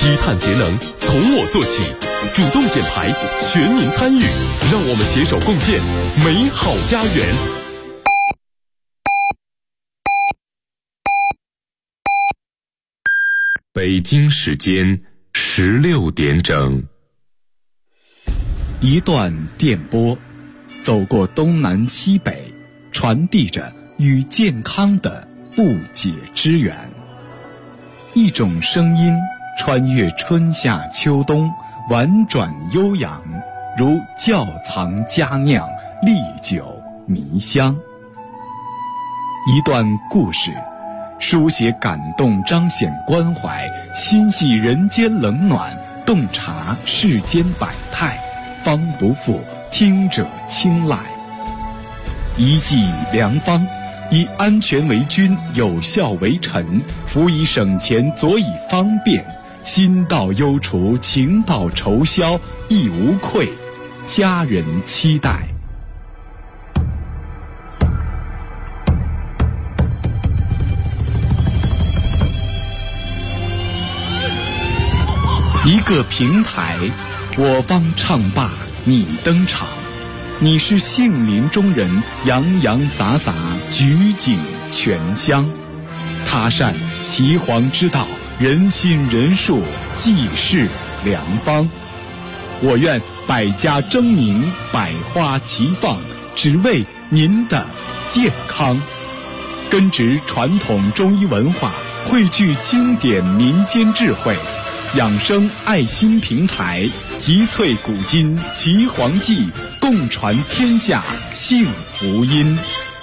低碳节能从我做起，主动减排，全民参与，让我们携手共建美好家园。北京时间16点整， 一段电波，走过东南西北，传递着与健康的不解之缘。一种声音穿越春夏秋冬，婉转悠扬，如窖藏佳酿，历久弥香。一段故事，书写感动，彰显关怀，心系人间冷暖，洞察世间百态，方不负听者青睐。一剂良方，以安全为君，有效为臣，辅以省钱，佐以方便，心到忧除，情到愁消，亦无愧家人期待。一个平台，我方唱罢你登场，你是杏林中人，洋洋洒洒，举景全香。他善岐黄之道，人心人术，济世良方。我愿百家争鸣，百花齐放，只为您的健康。根植传统中医文化，汇聚经典民间智慧，养生爱心平台，集萃古今岐黄记，共传天下幸福音。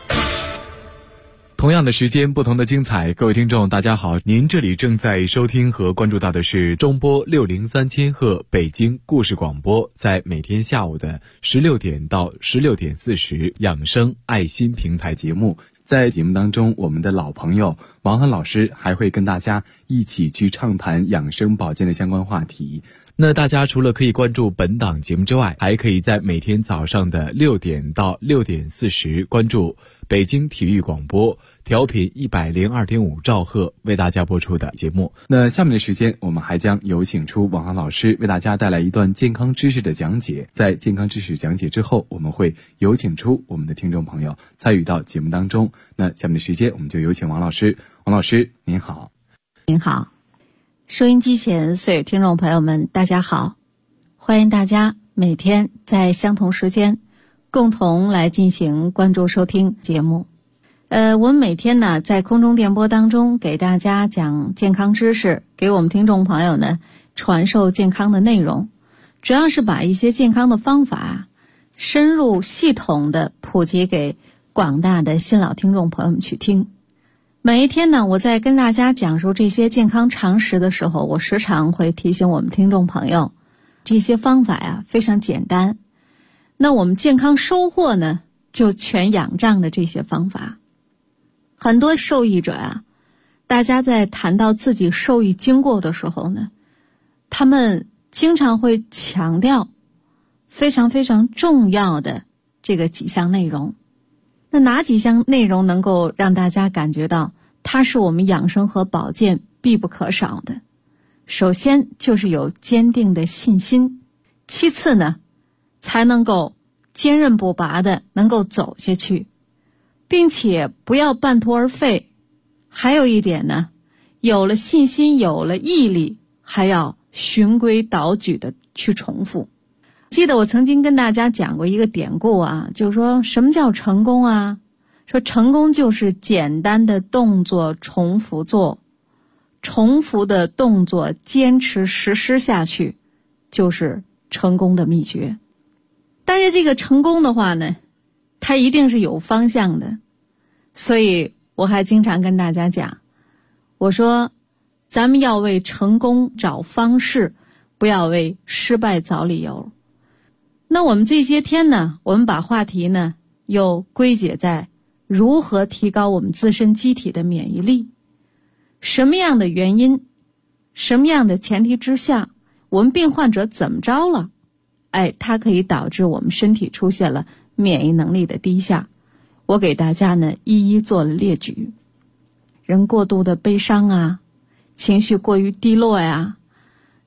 同样的时间，不同的精彩。各位听众大家好，您这里正在收听和关注到的是中波603千赫北京故事广播，在每天下午的16点到16点40养生爱心平台节目。在节目当中，我们的老朋友王涵老师还会跟大家一起去畅谈养生保健的相关话题。那大家除了可以关注本档节目之外，还可以在每天早上的6点到6点40关注北京体育广播调频102.5兆赫为大家播出的节目。那下面的时间，我们还将有请出王涵老师为大家带来一段健康知识的讲解。在健康知识讲解之后，我们会有请出我们的听众朋友参与到节目当中。那下面的时间，我们就有请王老师。王老师您好。 您好，收音机前所有听众朋友们大家好，欢迎大家每天在相同时间共同来进行关注收听节目。我们每天呢在空中电波当中给大家讲健康知识，给我们听众朋友呢传授健康的内容，主要是把一些健康的方法深入系统的普及给广大的新老听众朋友们去听。每一天呢，我在跟大家讲述这些健康常识的时候，我时常会提醒我们听众朋友，这些方法非常简单。那我们健康收获呢，就全仰仗着这些方法。很多受益者大家在谈到自己受益经过的时候呢，他们经常会强调非常非常重要的这个几项内容。那哪几项内容能够让大家感觉到它是我们养生和保健必不可少的？首先就是有坚定的信心，其次呢，才能够坚韧不拔的能够走下去，并且不要半途而废。还有一点呢，有了信心，有了毅力，还要循规蹈矩的去重复。记得我曾经跟大家讲过一个典故就是说什么叫成功啊？说成功就是简单的动作重复做，重复的动作坚持实施下去，就是成功的秘诀。但是这个成功的话呢，它一定是有方向的。所以我还经常跟大家讲，我说咱们要为成功找方式，不要为失败找理由。那我们这些天呢，我们把话题呢又归结在如何提高我们自身机体的免疫力。什么样的原因，什么样的前提之下，我们病患者怎么着了，它可以导致我们身体出现了免疫能力的低下。我给大家呢一一做了列举。人过度的悲伤情绪过于低落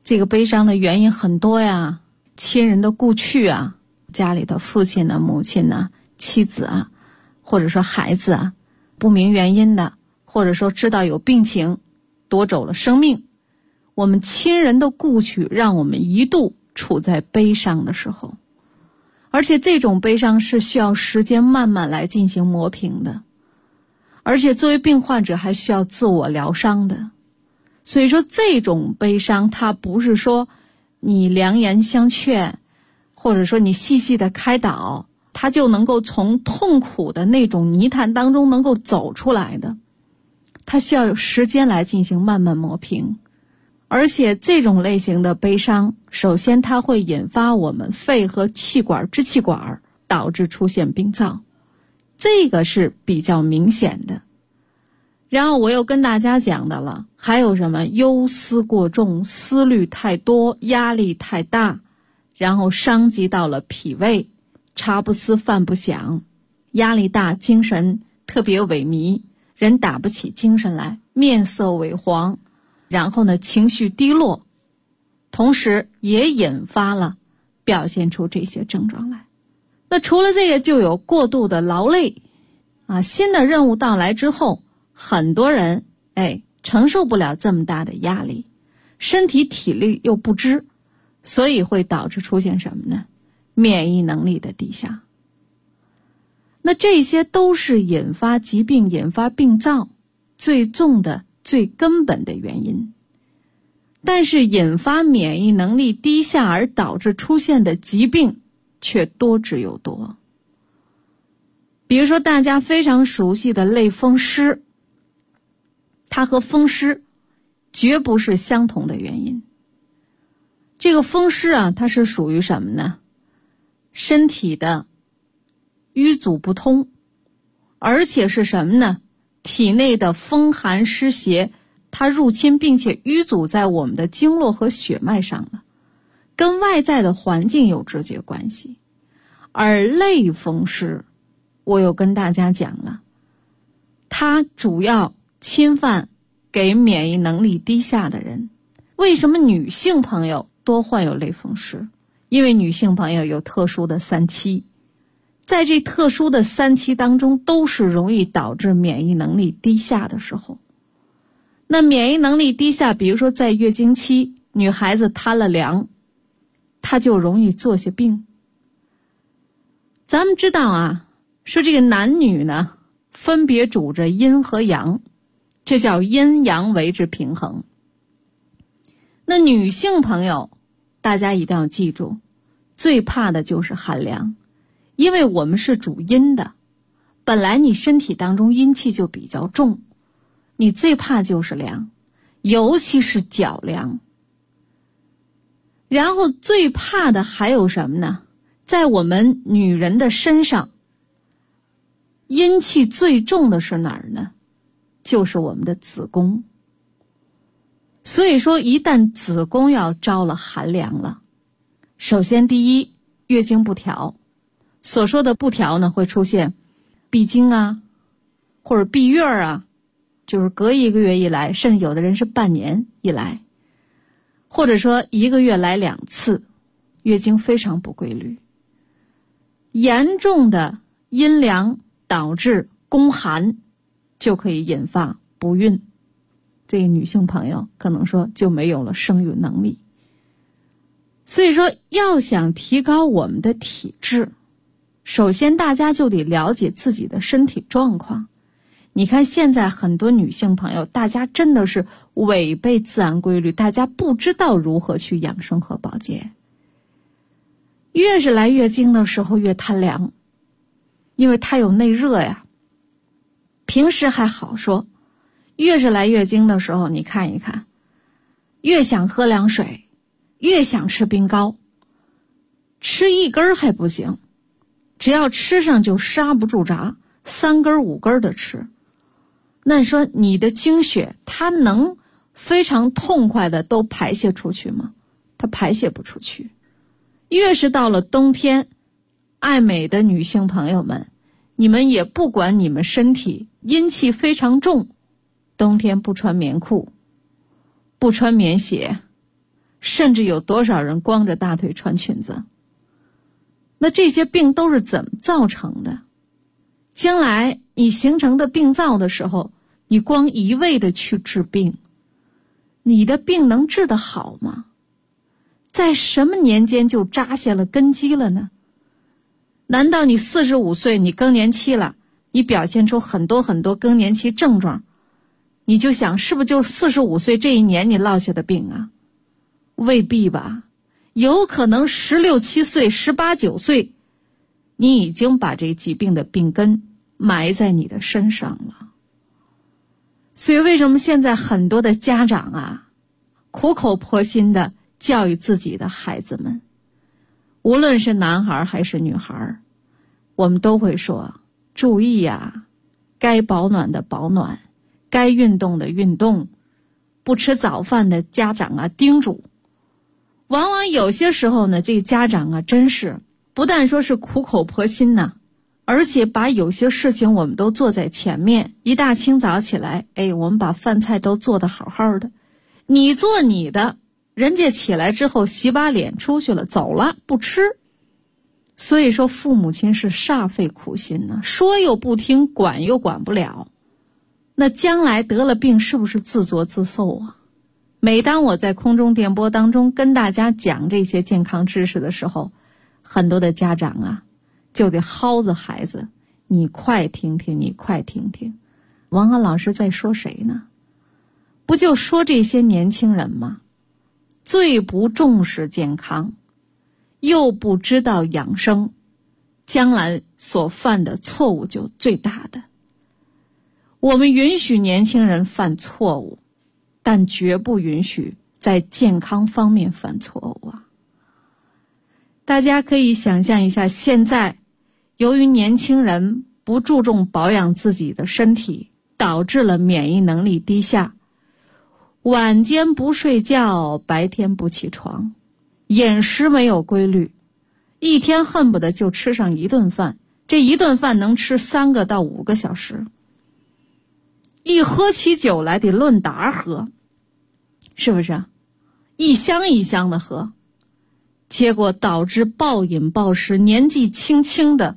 这个悲伤的原因很多呀，亲人的故去啊，家里的父亲呢、母亲呢、妻子啊，或者说孩子啊，不明原因的，或者说知道有病情夺走了生命，我们亲人的故去让我们一度处在悲伤的时候，而且这种悲伤是需要时间慢慢来进行磨平的，而且作为病患者还需要自我疗伤的。所以说这种悲伤它不是说你良言相劝，或者说你细细的开导，它就能够从痛苦的那种泥潭当中能够走出来的，它需要有时间来进行慢慢磨平。而且这种类型的悲伤，首先它会引发我们肺和气管、支气管，导致出现病灶，这个是比较明显的。然后我又跟大家讲的了，还有什么忧思过重、思虑太多、压力太大，然后伤及到了脾胃，茶不思饭不想，压力大，精神特别萎靡，人打不起精神来，面色萎黄，然后呢情绪低落，同时也引发了表现出这些症状来。那除了这个，就有过度的劳累啊，新的任务到来之后，很多人承受不了这么大的压力，身体体力又不支，所以会导致出现什么呢？免疫能力的低下。那这些都是引发疾病、引发病灶最重的、最根本的原因。但是引发免疫能力低下而导致出现的疾病却多之又多。比如说大家非常熟悉的类风湿，它和风湿绝不是相同的原因。这个风湿啊，它是属于什么呢？身体的瘀阻不通，而且是什么呢？体内的风寒湿邪它入侵并且淤阻在我们的经络和血脉上了，跟外在的环境有直接关系。而类风湿我有跟大家讲了，它主要侵犯给免疫能力低下的人。为什么女性朋友多患有类风湿？因为女性朋友有特殊的3期，在这特殊的3期当中，都是容易导致免疫能力低下的时候。那免疫能力低下，比如说在月经期，女孩子贪了凉，她就容易做些病。咱们知道啊，说这个男女呢，分别主着阴和阳，这叫阴阳为之平衡。那女性朋友，大家一定要记住，最怕的就是寒凉，因为我们是主阴的，本来你身体当中阴气就比较重，你最怕就是凉，尤其是脚凉。然后最怕的还有什么呢？在我们女人的身上，阴气最重的是哪儿呢？就是我们的子宫。所以说一旦子宫要着了寒凉了，首先第一，月经不调。所说的不调呢，会出现闭经啊，或者闭月啊，就是隔1个月一来，甚至有的人是半年一来，或者说1个月来2次，月经非常不规律。严重的阴凉导致宫寒，就可以引发不孕，这个女性朋友可能说就没有了生育能力。所以说要想提高我们的体质，首先大家就得了解自己的身体状况。你看现在很多女性朋友，大家真的是违背自然规律，大家不知道如何去养生和保健。越是来月经的时候越贪凉，因为它有内热呀。平时还好说，越是来月经的时候，你看一看，越想喝凉水，越想吃冰糕，吃1根还不行，只要吃上就刹不住闸，3根5根的吃。那你说你的经血它能非常痛快的都排泄出去吗？它排泄不出去。越是到了冬天，爱美的女性朋友们，你们也不管你们身体阴气非常重，冬天不穿棉裤，不穿棉鞋， 甚至有多少人光着大腿穿裙子。那这些病都是怎么造成的？将来你形成的病灶的时候，你光一味的去治病，你的病能治得好吗？在什么年间就扎下了根基了呢？难道你45岁你更年期了，你表现出很多更年期症状，你就想是不是就45岁这一年你落下的病啊？未必吧，有可能16、17岁、18、19岁，你已经把这疾病的病根埋在你的身上了。所以为什么现在很多的家长啊，苦口婆心的教育自己的孩子们，无论是男孩还是女孩，我们都会说注意呀，该保暖的保暖，该运动的运动，不吃早饭的家长啊叮嘱。往往有些时候呢，这个家长啊真是不但说是苦口婆心呐，而且把有些事情我们都做在前面。一大清早起来，我们把饭菜都做得好好的，你做你的，人家起来之后洗把脸出去了，走了，不吃。所以说父母亲是煞费苦心呢，说又不听，管又管不了，那将来得了病是不是自作自受啊？每当我在空中电波当中跟大家讲这些健康知识的时候，很多的家长啊就得薅着孩子，你快听听，你快听听，王安老师在说谁呢？不就说这些年轻人吗？最不重视健康，又不知道养生，将来所犯的错误就最大的。我们允许年轻人犯错误，但绝不允许在健康方面犯错误啊！大家可以想象一下，现在由于年轻人不注重保养自己的身体，导致了免疫能力低下，晚间不睡觉，白天不起床，饮食没有规律，一天恨不得就吃上一顿饭，这一顿饭能吃3个到5个小时，一喝起酒来得论打喝，是不是？一箱一箱的喝，结果导致暴饮暴食，年纪轻轻的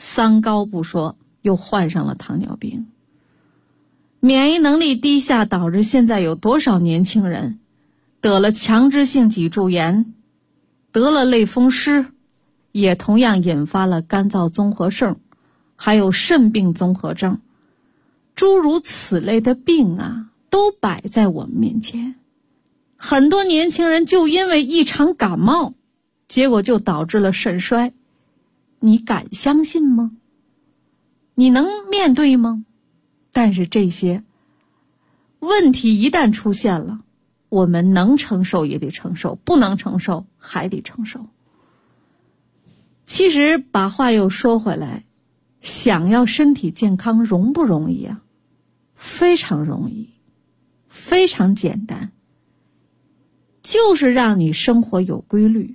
3高不说，又患上了糖尿病。免疫能力低下，导致现在有多少年轻人得了强直性脊柱炎，得了类风湿，也同样引发了干燥综合症，还有肾病综合症，诸如此类的病啊，都摆在我们面前。很多年轻人就因为一场感冒，结果就导致了肾衰，你敢相信吗？你能面对吗？但是这些问题一旦出现了，我们能承受也得承受，不能承受还得承受。其实把话又说回来，想要身体健康容不容易啊？非常容易，非常简单，就是让你生活有规律，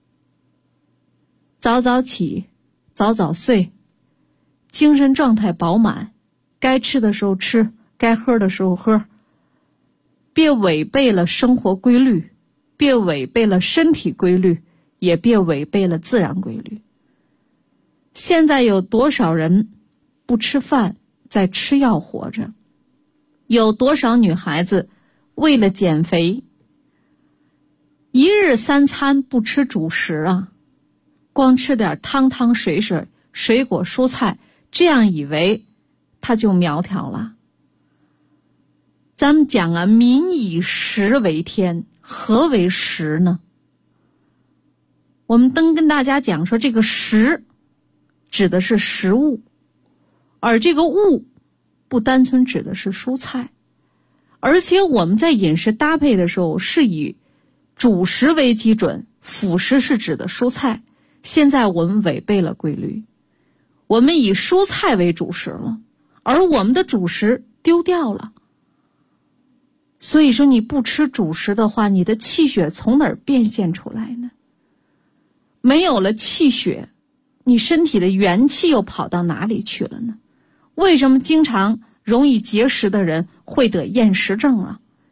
早早起，早早睡，精神状态饱满，该吃的时候吃，该喝的时候喝，别违背了生活规律，别违背了身体规律，也别违背了自然规律。现在有多少人不吃饭在吃药活着？有多少女孩子为了减肥，一日3餐不吃主食啊，光吃点汤水水、水果蔬菜，这样以为她就苗条了。咱们讲啊，民以食为天，何为食呢？我们跟大家讲说，这个食指的是食物，而这个物不单纯指的是蔬菜，而且我们在饮食搭配的时候是以主食为基准，辅食是指的蔬菜。现在我们违背了规律，我们以蔬菜为主食了，而我们的主食丢掉了。所以说你不吃主食的话，你的气血从哪儿变现出来呢？没有了气血，你身体的元气又跑到哪里去了呢？为什么经常容易节食的人会得厌食症啊？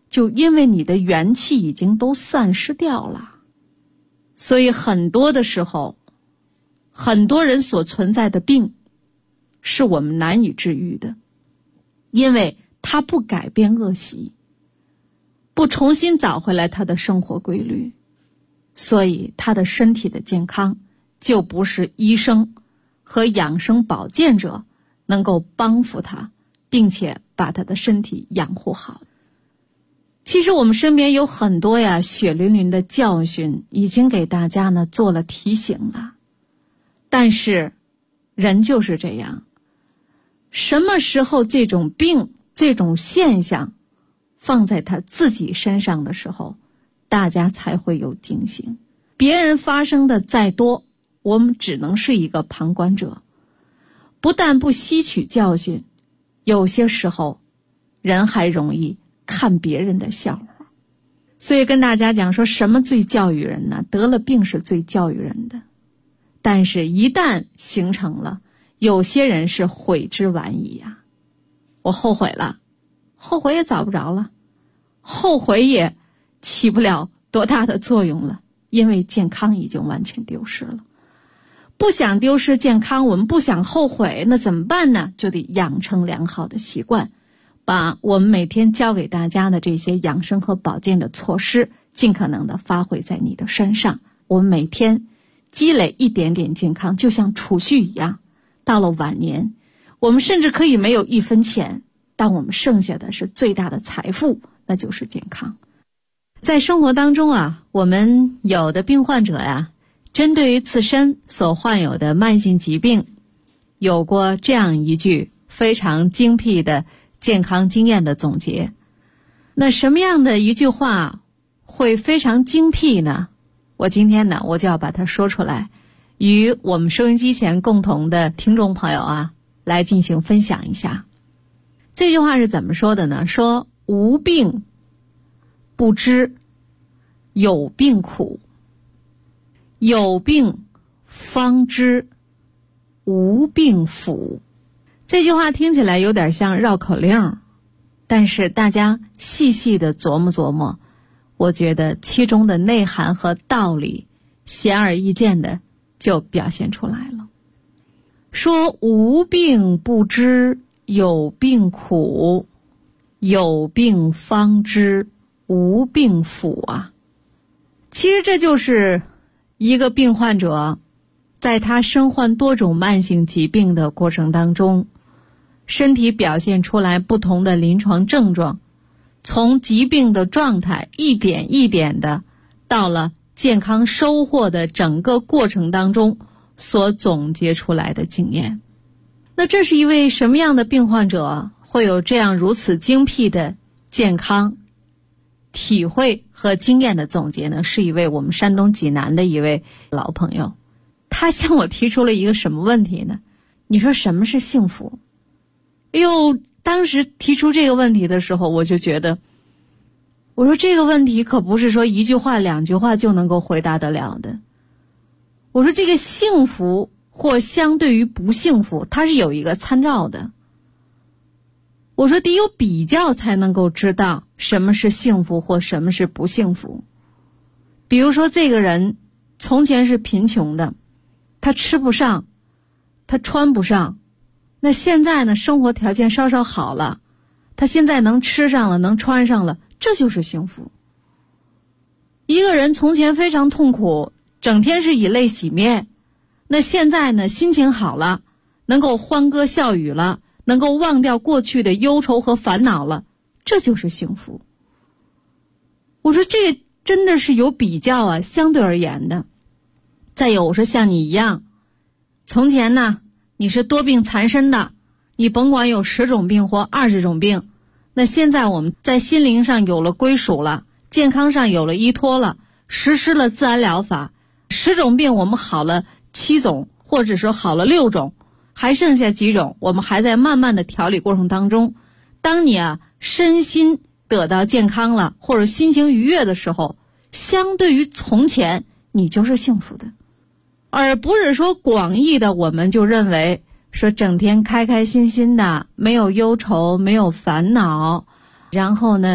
就因为你的元气已经都散失掉了。所以很多的时候，很多人所存在的病是我们难以治愈的，因为他不改变恶习，不重新找回来他的生活规律，所以他的身体的健康就不是医生和养生保健者能够帮扶他，并且把他的身体养护好。其实我们身边有很多血淋淋的教训已经给大家呢做了提醒了，但是人就是这样，什么时候这种病这种现象放在他自己身上的时候，大家才会有警醒。别人发生的再多，我们只能是一个旁观者，不但不吸取教训，有些时候人还容易看别人的笑话。所以跟大家讲说，什么最教育人呢？得了病是最教育人的，但是一旦形成了，有些人是悔之晚矣啊。我后悔了，后悔也找不着了，后悔也起不了多大的作用了，因为健康已经完全丢失了。不想丢失健康，我们不想后悔，那怎么办呢？就得养成良好的习惯，把我们每天教给大家的这些养生和保健的措施尽可能的发挥在你的身上。我们每天积累一点点健康，就像储蓄一样，到了晚年我们甚至可以没有1分钱，但我们剩下的是最大的财富，那就是健康。在生活当中我们有的病患者针对于自身所患有的慢性疾病，有过这样一句非常精辟的健康经验的总结。那什么样的一句话会非常精辟呢？我今天呢，我就要把它说出来，与我们收音机前共同的听众朋友来进行分享一下。这句话是怎么说的呢？说无病不知有病苦，有病方知无病福。这句话听起来有点像绕口令，但是大家细细的琢磨琢磨，我觉得其中的内涵和道理显而易见的就表现出来了。说无病不知有病苦，有病方知无病福其实这就是一个病患者在他身患多种慢性疾病的过程当中，身体表现出来不同的临床症状，从疾病的状态一点一点的到了健康收获的整个过程当中所总结出来的经验。那这是一位什么样的病患者会有这样如此精辟的健康体会和经验的总结呢？是一位我们山东济南的一位老朋友，他向我提出了一个什么问题呢？你说什么是幸福？当时提出这个问题的时候，我就觉得，我说这个问题可不是说一句话2句话就能够回答得了的。我说这个幸福或相对于不幸福，它是有一个参照的。我说得有比较才能够知道什么是幸福或什么是不幸福。比如说这个人从前是贫穷的，他吃不上，他穿不上，那现在呢，生活条件稍稍好了，他现在能吃上了，能穿上了，这就是幸福。一个人从前非常痛苦，整天是以泪洗面，那现在呢，心情好了，能够欢歌笑语了，能够忘掉过去的忧愁和烦恼了，这就是幸福。我说这个真的是有比较相对而言的。再有，我说像你一样，从前呢你是多病缠身的，你甭管有10种病或20种病，那现在我们在心灵上有了归属了，健康上有了依托了，实施了自然疗法，10种病我们好了7种，或者说好了6种，还剩下几种我们还在慢慢的调理过程当中。当你身心得到健康了，或者心情愉悦的时候，相对于从前你就是幸福的，而不是说广义的我们就认为说整天开开心心的，没有忧愁，没有烦恼，然后呢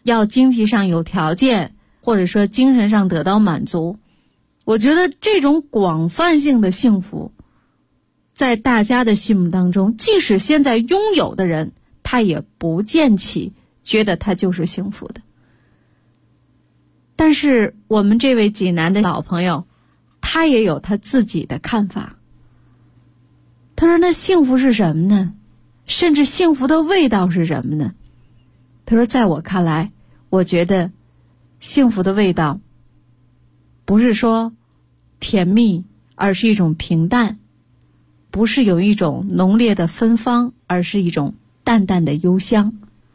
要经济上有条件，或者说精神上得到满足。我觉得这种广泛性的幸福，在大家的心目当中，即使现在拥有的人，他也不见起觉得他就是幸福的。但是我们这位济南的老朋友，他也有他自己的看法。他说那幸福是什么呢？甚至幸福的味道是什么呢？他说在我看来，我觉得幸福的味道不是说甜蜜，而是一种平淡；不是有一种浓烈的芬芳，而是一种淡淡的幽香。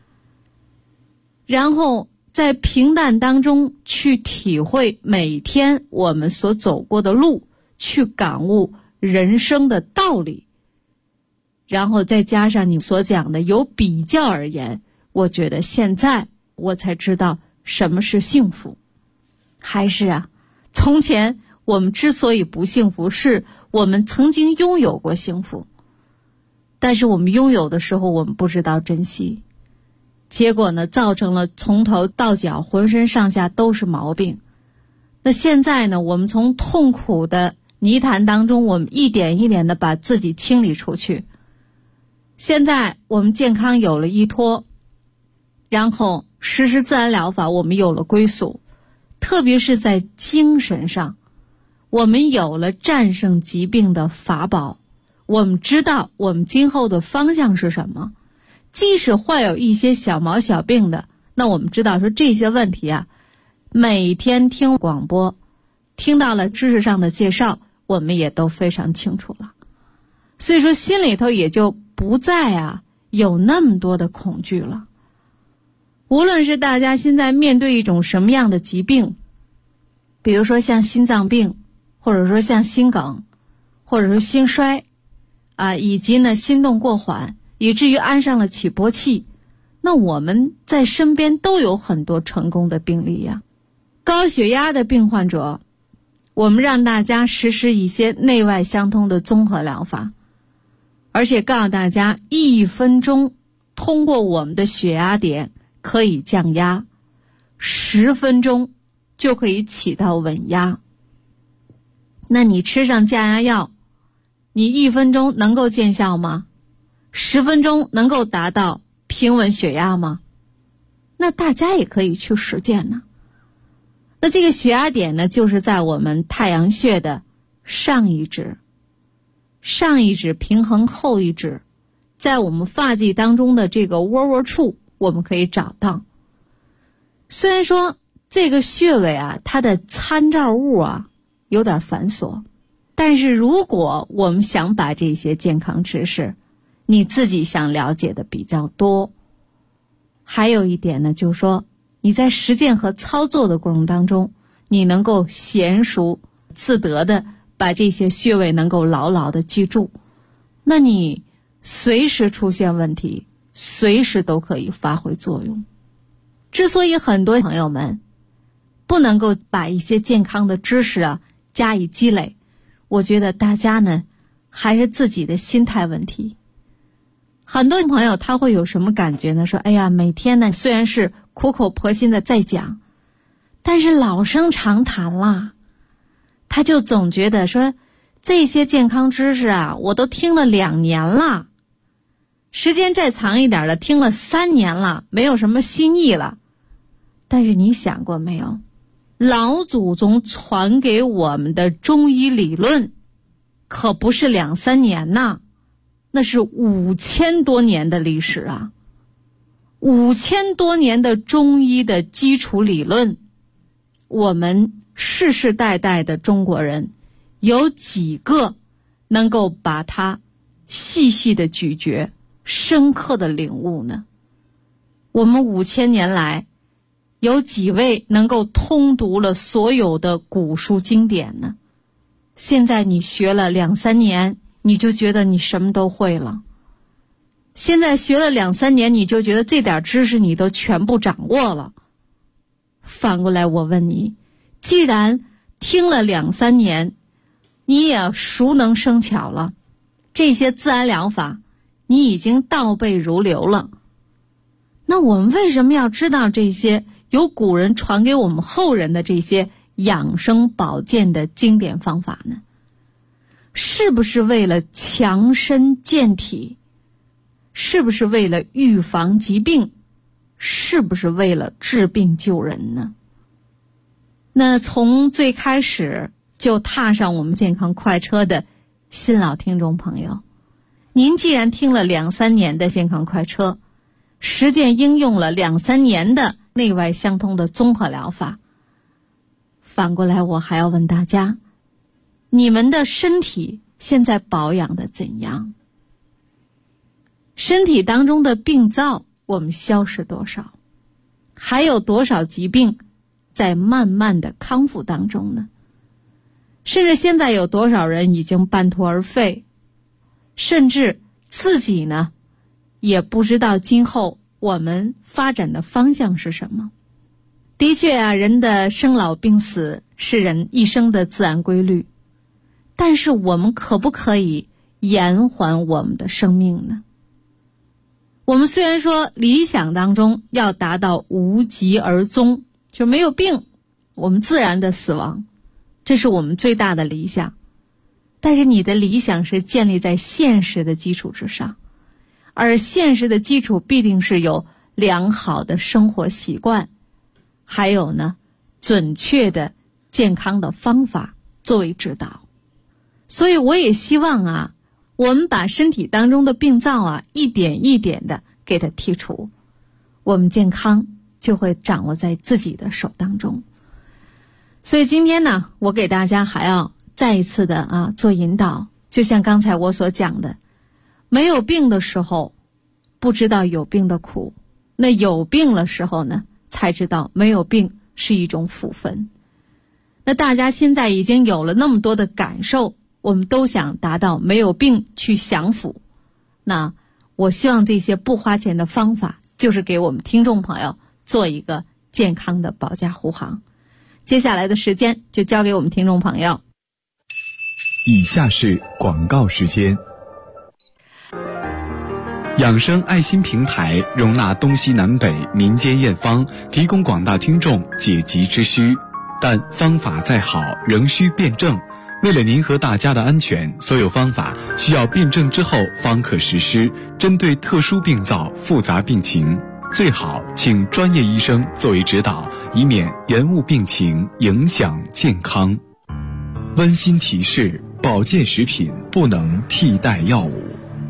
然后在平淡当中去体会每天我们所走过的路，去感悟人生的道理，然后再加上你所讲的有比较而言，我觉得现在我才知道什么是幸福。还是从前我们之所以不幸福，是我们曾经拥有过幸福，但是我们拥有的时候我们不知道珍惜，结果呢，造成了从头到脚浑身上下都是毛病。那现在呢，我们从痛苦的泥潭当中，我们一点一点的把自己清理出去。现在我们健康有了依托，然后实施自然疗法，我们有了归宿，特别是在精神上，我们有了战胜疾病的法宝，我们知道我们今后的方向是什么。即使患有一些小毛小病的，那我们知道说这些问题每天听广播，听到了知识上的介绍，我们也都非常清楚了。所以说心里头也就不再有那么多的恐惧了。无论是大家现在面对一种什么样的疾病，比如说像心脏病，或者说像心梗，或者说心衰以及呢心动过缓，以至于安上了起搏器，那我们在身边都有很多成功的病例高血压的病患者，我们让大家实施一些内外相通的综合疗法，而且告诉大家1分钟通过我们的血压点可以降压，10分钟就可以起到稳压。那你吃上降压药，你1分钟能够见效吗？10分钟能够达到平稳血压吗？那大家也可以去实践呢。那这个血压点呢，就是在我们太阳穴的上一指，上一指平衡后一指，在我们发际当中的这个窝窝处，我们可以找到。虽然说这个穴位它的参照物有点繁琐，但是如果我们想把这些健康知识你自己想了解的比较多，还有一点呢，就是说你在实践和操作的过程当中，你能够娴熟自得的把这些穴位能够牢牢的记住，那你随时出现问题，随时都可以发挥作用。之所以很多朋友们不能够把一些健康的知识加以积累，我觉得大家呢还是自己的心态问题。很多朋友他会有什么感觉呢？说哎呀，每天呢虽然是苦口婆心的在讲，但是老生常谈啦，他就总觉得说这些健康知识我都听了2年了，时间再长一点的听了3年了，没有什么新意了。但是你想过没有，老祖宗传给我们的中医理论可不是2、3年呐，那是5000多年的历史5000多年的中医的基础理论，我们世世代代的中国人有几个能够把它细细的咀嚼，深刻的领悟呢？我们5000年来有几位能够通读了所有的古书经典呢？现在你学了2、3年，你就觉得你什么都会了。现在学了2、3年，你就觉得这点知识你都全部掌握了。反过来我问你，既然听了2、3年，你也熟能生巧了，这些自然疗法你已经倒背如流了， 那我们为什么要知道这些由古人传给我们后人的这些养生保健的经典方法呢？是不是为了强身健体？是不是为了预防疾病？是不是为了治病救人呢？那从最开始就踏上我们健康快车的新老听众朋友，您既然听了2-3年的健康快车，实践应用了2-3年的内外相通的综合疗法，反过来我还要问大家，你们的身体现在保养的怎样？身体当中的病灶我们消失多少？还有多少疾病在慢慢的康复当中呢？甚至现在有多少人已经半途而废，甚至自己呢也不知道今后我们发展的方向是什么。的确啊，人的生老病死是人一生的自然规律，但是我们可不可以延缓我们的生命呢？我们虽然说理想当中要达到无疾而终，就没有病，我们自然的死亡，这是我们最大的理想。但是你的理想是建立在现实的基础之上，而现实的基础必定是有良好的生活习惯，还有呢准确的健康的方法作为指导。所以我也希望啊，我们把身体当中的病灶啊一点一点的给它剔除，我们健康就会掌握在自己的手当中。所以今天呢，我给大家还要再一次的做引导，就像刚才我所讲的，没有病的时候不知道有病的苦，那有病的时候呢才知道没有病是一种福分。那大家现在已经有了那么多的感受，我们都想达到没有病去享福。那我希望这些不花钱的方法就是给我们听众朋友做一个健康的保驾护航。接下来的时间就交给我们听众朋友。 以下是广告时间。养生爱心平台容纳东西南北民间验方，提供广大听众解急之需，但方法再好仍需辩证。为了您和大家的安全，所有方法需要辩证之后方可实施，针对特殊病灶、复杂病情，最好请专业医生作为指导，以免延误病情，影响健康。温馨提示：保健食品不能替代药物。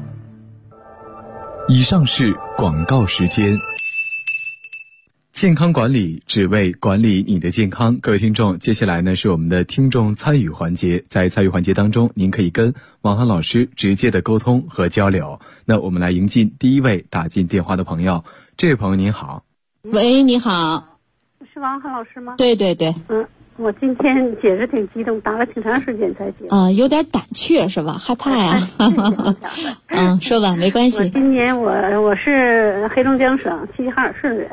以上是广告时间。健康管理只为管理你的健康。各位听众，接下来呢是我们的听众参与环节。在参与环节当中，您可以跟王涵老师直接的沟通和交流。那我们来迎进第一位打进电话的朋友。这位朋友您好。 喂，你好。 是王涵老师吗？ 对对对。 我今天解释挺激动，打了挺长时间才解。 有点胆怯是吧？害怕呀？说吧，没关系。 今年我是黑龙江省齐齐哈尔市的人。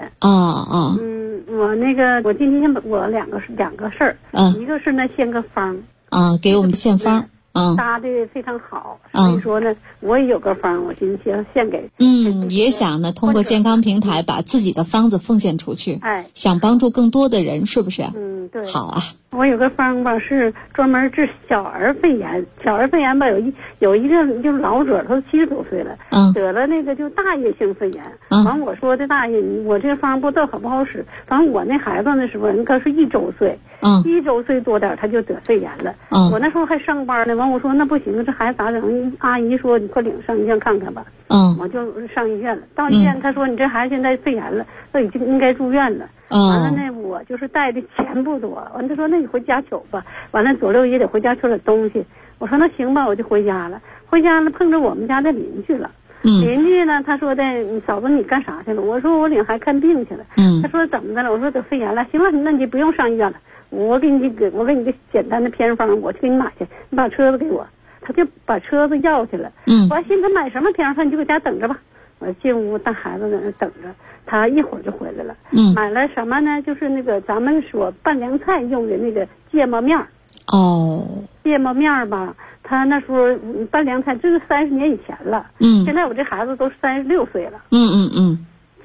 我今天我两个事儿。一个是呢献个方。 给我们献方。 搭的非常好，所以说呢，我也有个方，我今天献给。 也想呢通过健康平台把自己的方子奉献出去。想帮助更多的人，是不是？ 对。 好啊。 我有个方吧，是专门治小儿肺炎。小儿肺炎吧，有一个就是老者，他70多岁了，得了那个就大叶性肺炎。完我说的大叶，我这个方不知道好不好使。反正我那孩子那时候应该是1周岁，1周岁多点他就得肺炎了。我那时候还上班呢，完我说那不行，这孩子咋整？阿姨说你快领上医院看看吧。我就上医院了。到医院他说你这孩子现在肺炎了，都已经应该住院了。完了呢，我就是带的钱不多。完了他说那你回家取吧。完了左六也得回家取点东西。我说那行吧，我就回家了。回家了碰着我们家的邻居了。邻居呢，他说的嫂子你干啥去了？我说我领孩子看病去了。他说怎么的了？我说得肺炎了。行了，那你不用上医院了，我给你个简单的偏方，我去给你买去，你把车子给我。他就把车子要去了。我说寻思买什么偏方，你就搁家等着吧。我进屋带孩子在那等着，他一会儿就回来了。买了什么呢？就是那个咱们说拌凉菜用的那个芥末面。芥末面吧，他那时候拌凉菜，这是30年以前了。现在我这孩子都36岁了。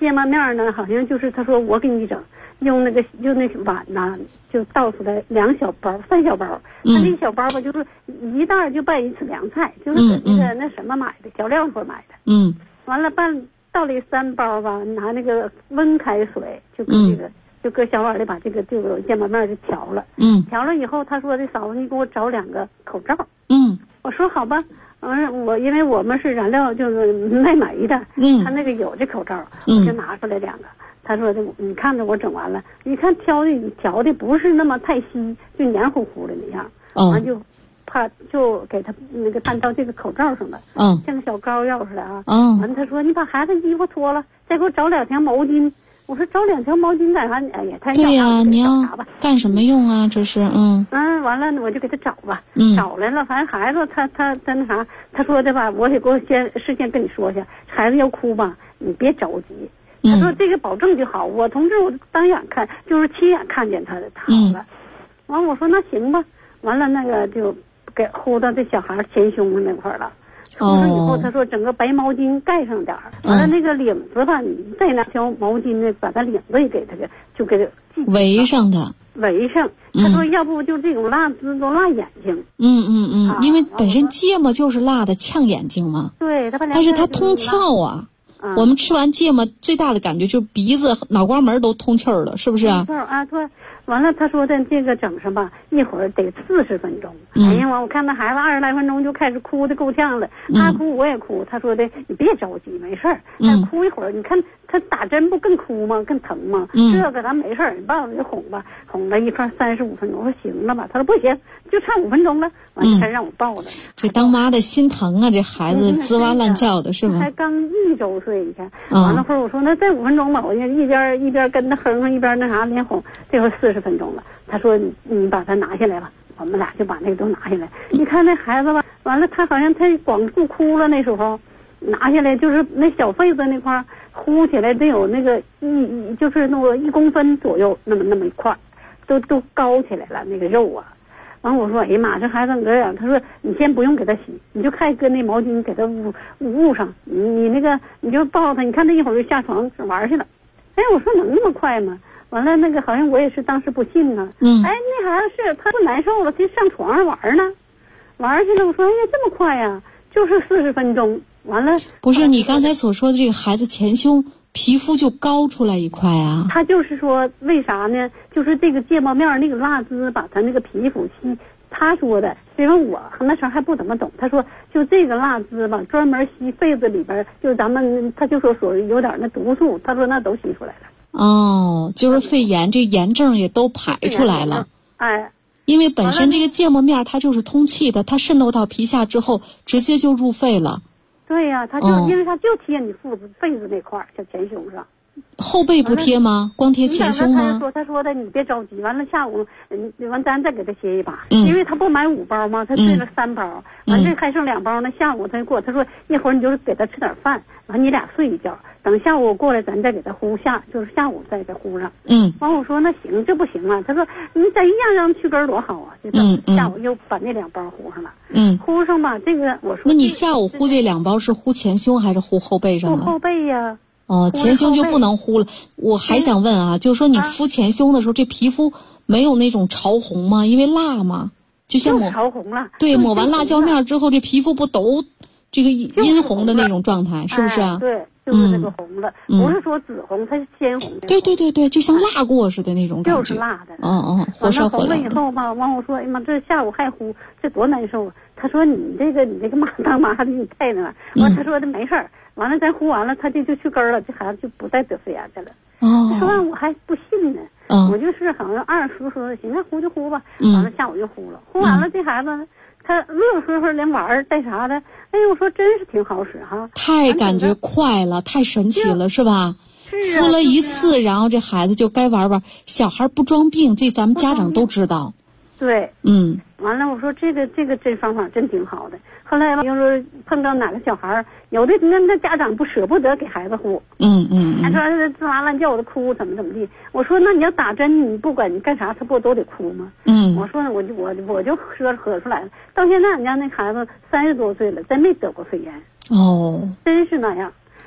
芥末面呢，好像就是他说我给你整，用那碗呐，就倒出来2小包、3小包。他这小包吧，就是一袋就拌1次凉菜，就是搁那个那什么买的，调料所买的。完了倒里3包吧，拿那个温开水，就搁这个。就搁小碗里把这个芥末面就调了。调了以后，他说的嫂子，你给我找2个口罩。我说好吧。因为我们是燃料就是卖煤的，他那个有这口罩，我就拿出来2个。他说的，你看着我整完了，你看调的不是那么太稀，就黏糊糊的那样。完就怕就给他那个拌到这个口罩上了。像个小膏药似的啊。完他说你把孩子衣服脱了，再给我找2条毛巾。我说找2条毛巾干啥？哎呀，太对呀，你要干什么用啊？这是完了我就给他找吧。找来了，反正孩子他那啥，他说的吧，我得给我事先跟你说一下，孩子要哭吧，你别着急。他说这个保证就好，我同志我当眼看，就是亲眼看见他好了。完我说那行吧，完了那个就给呼到这小孩前胸那块了。呼上以后，他说整个白毛巾盖上点儿，完了那个领子吧，你再拿条毛巾呢，把他领子也给他就给他围上的。 围上。他说要不就这种辣子都辣眼睛。 因为本身芥末就是辣的，呛眼睛嘛。 对， 但是它通窍啊。我们吃完芥末最大的感觉就是鼻子、脑瓜门都通气儿了，是不是啊？ 对。完了，他说的这个整上吧，一会儿得40分钟。哎呀，我看那孩子20来分钟就开始哭的够呛了，他哭我也哭。他说的你别着急，没事儿，再哭一会儿，你看他打针不更哭吗？更疼吗？这个咱没事儿，你抱着就哄吧，哄了一块35分钟。我说行了吧？他说不行，就差5分钟了。完了才让我抱了。 这当妈的心疼啊，这孩子滋哇乱叫的是吗？ 才刚1周岁，你看。完了会儿我说那再5分钟吧，我就一边跟他哼哼，一边那啥连哄。这会40分钟了。他说你把它拿下来吧，我们俩就把那个都拿下来。你看那孩子吧，完了他好像他光顾哭了，那时候拿下来就是那小肺子那块呼起来得有那个就是那个1公分左右那么一块，都高起来了那个肉啊。完我说哎呀妈，这孩子这样。他说你先不用给他洗，你就看搁那毛巾给他捂上，你那个你就抱他，你看他一会儿就下床玩去了。哎，我说能那么快吗？完了那个好像我也是当时不信呢。哎，那孩子是他不难受了，他上床上玩呢，玩去了。我说哎呀这么快呀，就是40分钟。完了不是你刚才所说的这个孩子前胸皮肤就高出来一块啊？ 他就是说为啥呢？就是这个芥末面那个辣汁把他那个皮肤吸。他说的，因为我那时候还不怎么懂。他说就这个辣汁吧，专门吸肺子里边，就咱们他就说属于有点那毒素，他说那都吸出来了。 就是肺炎，这炎症也都排出来了。 哎， 因为本身这个芥末面它就是通气的，它渗透到皮下之后，直接就入肺了。 对呀，他就因为他就贴你肺子那块小前胸上。 后背不贴吗？光贴前胸吗？ 他说的你别着急，完了下午完咱再给他歇一把，因为他不买5包吗？他兑了3包，完这还剩2包呢。下午他过，他说一会儿你就给他吃点饭，完你俩睡一觉，等下午我过来咱再给他呼就是下午再给呼上。完我说那行，这不行啊。他说你再一样让去根多好啊。就下午又把那2包呼上了。呼上吧，这个我说那你下午呼这2包是呼前胸还是呼后背上呢？ 呼后背呀。 前胸就不能呼了。我还想问啊，就是说你敷前胸的时候，这皮肤没有那种潮红吗？因为辣嘛，就像潮红了。 对，抹完辣椒面之后，这皮肤不都这个殷红的那种状态，是不是啊？ 对，就是那个红的，不是说紫红，它是鲜红的。 对，就像辣过似的那种感觉。 就是辣的。 火烧火燎。 红了以后吧，完我说哎妈，这下午还呼，这多难受啊！他说你这个妈当妈的你太那了。完他说的没事儿。完了，咱呼完了，他就去根了，这孩子就不再得肺炎去了。说完我还不信呢，我就是好像二叔说行，那呼就呼吧。完了下午就呼了，呼完了这孩子他乐呵呵连玩儿带啥的，哎呦我说真是挺好使哈， 太感觉快了，太神奇了，是吧？敷了一次，然后这孩子就该玩玩。小孩不装病，这咱们家长都知道。 对，完了我说这方法真挺好的。后来吧，就是碰到哪个小孩，有的那家长不舍不得给孩子呼，他说吱哇乱叫的哭，怎么地。我说那你要打针，你不管你干啥，他不都得哭吗？我说我就喝出来了。到现在俺家那孩子30多岁了，真没得过肺炎。 哦， 真是那样。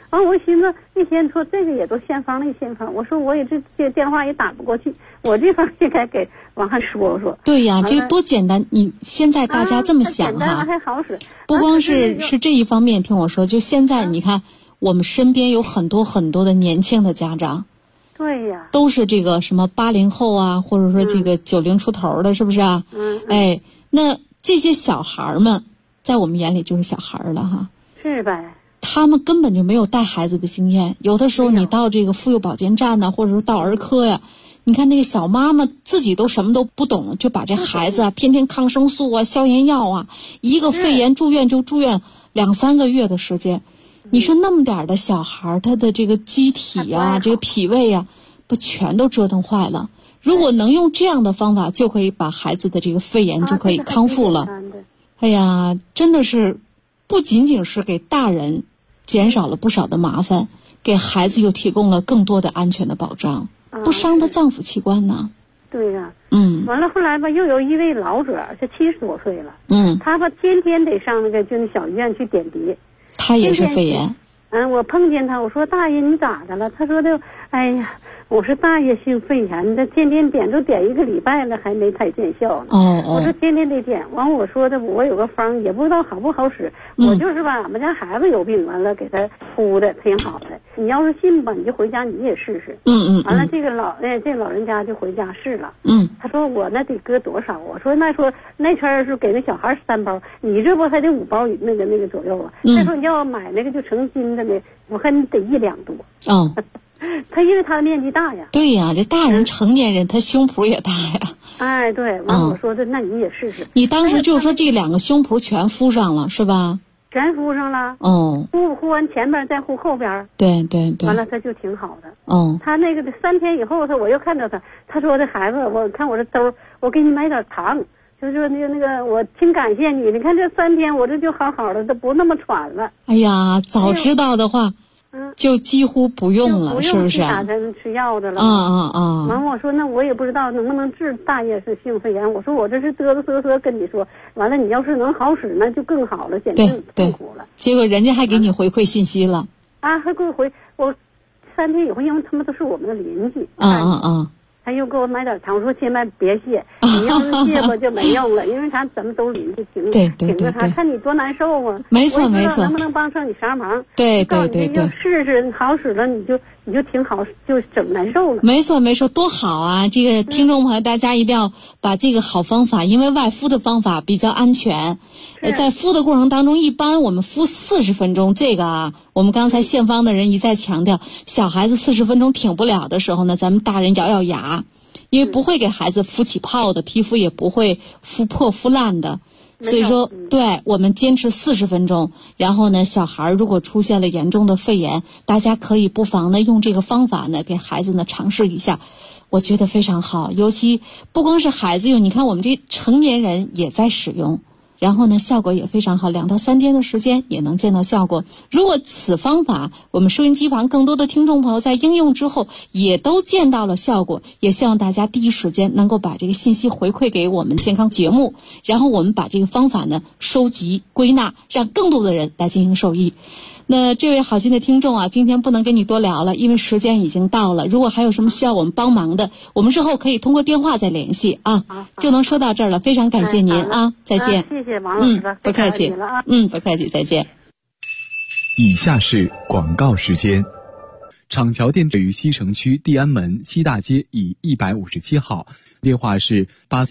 完我寻思一天说这个也都先锋那先锋，我说我也这电话也打不过去，我这方应该给王翰说说。 对呀，这个多简单！你现在大家这么想哈， 简单还好使。 不光是这一方面，听我说，就现在你看，我们身边有很多很多的年轻的家长。 对呀， 都是这个什么80后啊，或者说这个90出头的，是不是啊？哎，那这些小孩们，在我们眼里就是小孩了哈。 是呗。 他们根本就没有带孩子的经验，有的时候你到这个妇幼保健站呢，或者说到儿科呀，你看那个小妈妈自己都什么都不懂，就把这孩子啊，天天抗生素啊、消炎药啊，一个肺炎住院就住院2-3个月的时间。你说那么点的小孩，他的这个机体啊，这个脾胃啊，不全都折腾坏了？如果能用这样的方法，就可以把孩子的这个肺炎就可以康复了。哎呀，真的是不仅仅是给大人减少了不少的麻烦，给孩子又提供了更多的安全的保障，不伤他脏腑器官呢。 对呀， 完了后来吧，又有一位老者，这70多岁了，他吧天天得上那个就那小医院去点滴。 他也是肺炎。 我碰见他，我说大爷你咋的了？他说的，哎呀，我说大爷性肺炎，这天天点都点1个礼拜了，还没太见效呢。我说天天得点，完我说的我有个方，也不知道好不好使。我就是吧，俺们家孩子有病，完了给他敷的挺好的。你要是信吧，你就回家你也试试。完了这老人家就回家试了。他说我那得搁多少？我说那圈是给那小孩3包，你这不还得5包那个左右啊？他说你要买那个就成斤的呢，我看你得1两多。他因为他的面积大呀。 对呀，这大人成年人他胸脯也大呀。 哎，对，完我说的那你也试试。 你当时就是说这2个胸脯全敷上了是吧？ 全敷上了。敷完前边再敷后边。对。完了他就挺好的。他那个3天以后我又看到他说的孩子，我看我这兜，我给你买点糖，就是说那个我挺感谢你，你看这3天我这就好好的，都不那么喘了。 哎呀，早知道的话。就几乎不用了，是不是？ 打针吃药的了。完我说那我也不知道能不能治大叶是性肺炎。我说我这是嘚瑟跟你说，完了你要是能好使那就更好了，减轻痛苦了。 结果人家还给你回馈信息了。 还给我我3天以后，因为他们都是我们的邻居。他又给我买点糖，我说千万别谢，你要是谢吧就没用了，因为咱们都邻居，挺着他，看你多难受啊。 没错， 能不能帮上你啥忙？ 对， 就试试好使了，你就挺好，就整难受了。 没错，多好啊！这个听众朋友，大家一定要把这个好方法，因为外敷的方法比较安全。在敷的过程当中，一般我们敷40分钟，这个啊，我们刚才献方的人一再强调，小孩子40分钟挺不了的时候呢，咱们大人咬牙，因为不会给孩子敷起泡的，皮肤也不会敷破敷烂的。所以说，对，我们坚持40分钟。然后呢，小孩如果出现了严重的肺炎，大家可以不妨呢用这个方法呢给孩子呢尝试一下，我觉得非常好。尤其不光是孩子用，你看我们这成年人也在使用。然后呢，效果也非常好，2到3天的时间也能见到效果。如果此方法我们收音机旁更多的听众朋友在应用之后也都见到了效果，也希望大家第一时间能够把这个信息回馈给我们健康节目，然后我们把这个方法呢收集归纳，让更多的人来进行受益。那这位好心的听众啊，今天不能跟你多聊了，因为时间已经到了。如果还有什么需要我们帮忙的，我们之后可以通过电话再联系啊。就能说到这儿了，非常感谢您啊，再见。 谢谢王老师， 不客气不客气，再见。 以下是广告时间。厂桥店位于西城区地安门西大街以157号，电话是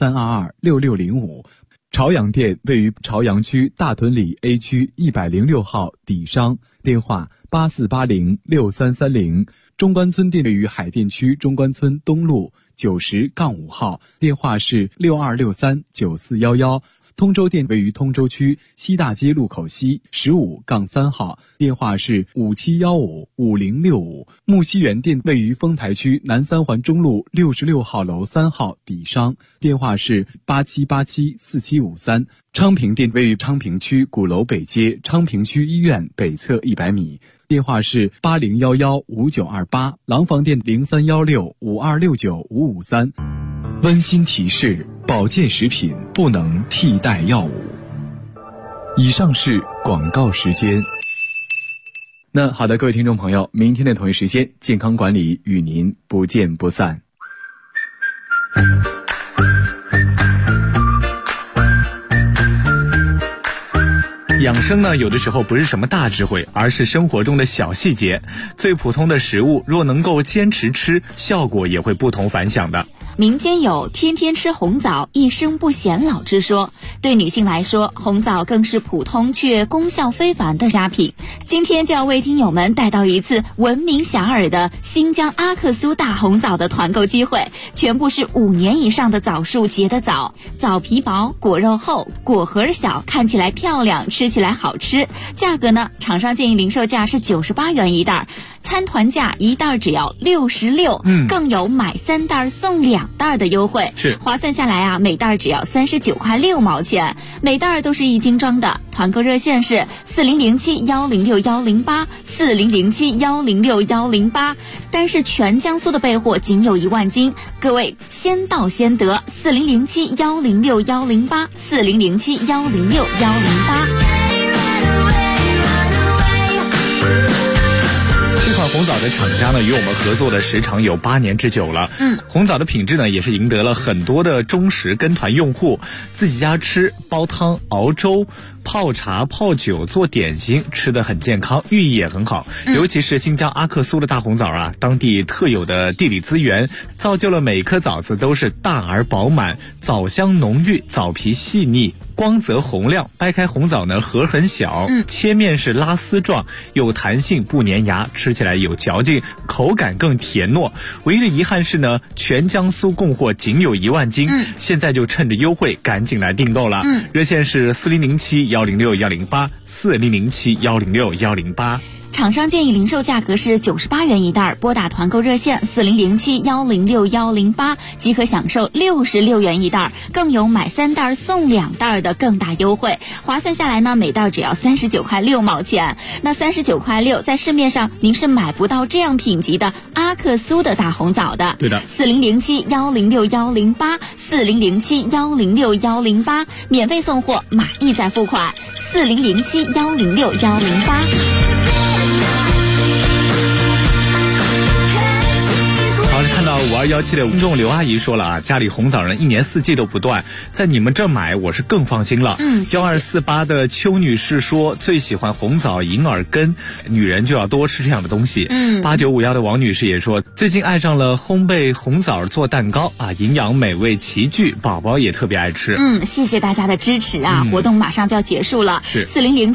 83226605。朝阳店位于朝阳区大屯里 A 区106号底商，电话84806330。中关村店位于海淀区中关村东路90-5号，电话是62639411。通州店位于通州区西大街路口西15-3号，电话是57155065。木樨园店位于丰台区南三环中路66号楼3号底商，电话是87874753。昌平店位于昌平区鼓楼北街昌平区医院北侧100米，电话是80115928。廊坊店031652695553。温馨提示：保健食品不能替代药物。以上是广告时间。 那好的，各位听众朋友，明天的同一时间，健康管理与您不见不散。 养生呢，有的时候不是什么大智慧，而是生活中的小细节。最普通的食物，若能够坚持吃，效果也会不同凡响的。 民间有天天吃红枣一生不显老之说，对女性来说，红枣更是普通却功效非凡的佳品。今天就要为听友们带到一次闻名遐迩的新疆阿克苏大红枣的团购机会，全部是5年以上的枣树结的枣，枣皮薄，果肉厚，果核小，看起来漂亮，吃起来好吃。价格呢，厂商建议零售价是98元一袋，参团价一袋只要66，更有买3袋送2袋的优惠， 是划算下来啊，每袋只要39块6毛钱，每袋都是1斤装的。团购热线是4007106108，4007106108，单是全江苏的备货仅有1万斤，各位先到先得，4007106108，4007106108。 这款红枣的厂家呢，与我们合作的时长有8年之久了。红枣的品质呢，也是赢得了很多的忠实跟团用户。自己家吃、煲汤、熬粥、泡茶、泡酒、做点心，吃得很健康，寓意也很好。尤其是新疆阿克苏的大红枣啊，当地特有的地理资源，造就了每颗枣子都是大而饱满，枣香浓郁，枣皮细腻，光泽红亮。掰开红枣呢，核很小，切面是拉丝状，有弹性，不粘牙，吃起来有嚼劲，口感更甜糯。唯一的遗憾是呢，全江苏供货仅有1万斤，现在就趁着优惠赶紧来订购了。热线是4007106108，4007106108。 厂商建议零售价格是98元一袋，拨打团购热线4007106108即可享受66元一袋，更有买3袋送2袋的更大优惠。划算下来呢，每袋只要39块6毛钱。那39块6，在市面上您是买不到这样品级的阿克苏的大红枣的。 对的 ，4007106108，4007106108，免费送货，码一再付款，4007106108。 看到5217的听众刘阿姨说了啊，家里红枣呢1年4季都不断，在你们这买我是更放心了。1248的邱女士说最喜欢红枣银耳根，女人就要多吃这样的东西。8951的王女士也说最近爱上了烘焙红枣做蛋糕啊，营养美味齐聚，宝宝也特别爱吃。 谢谢大家的支持啊！活动马上就要结束了， 是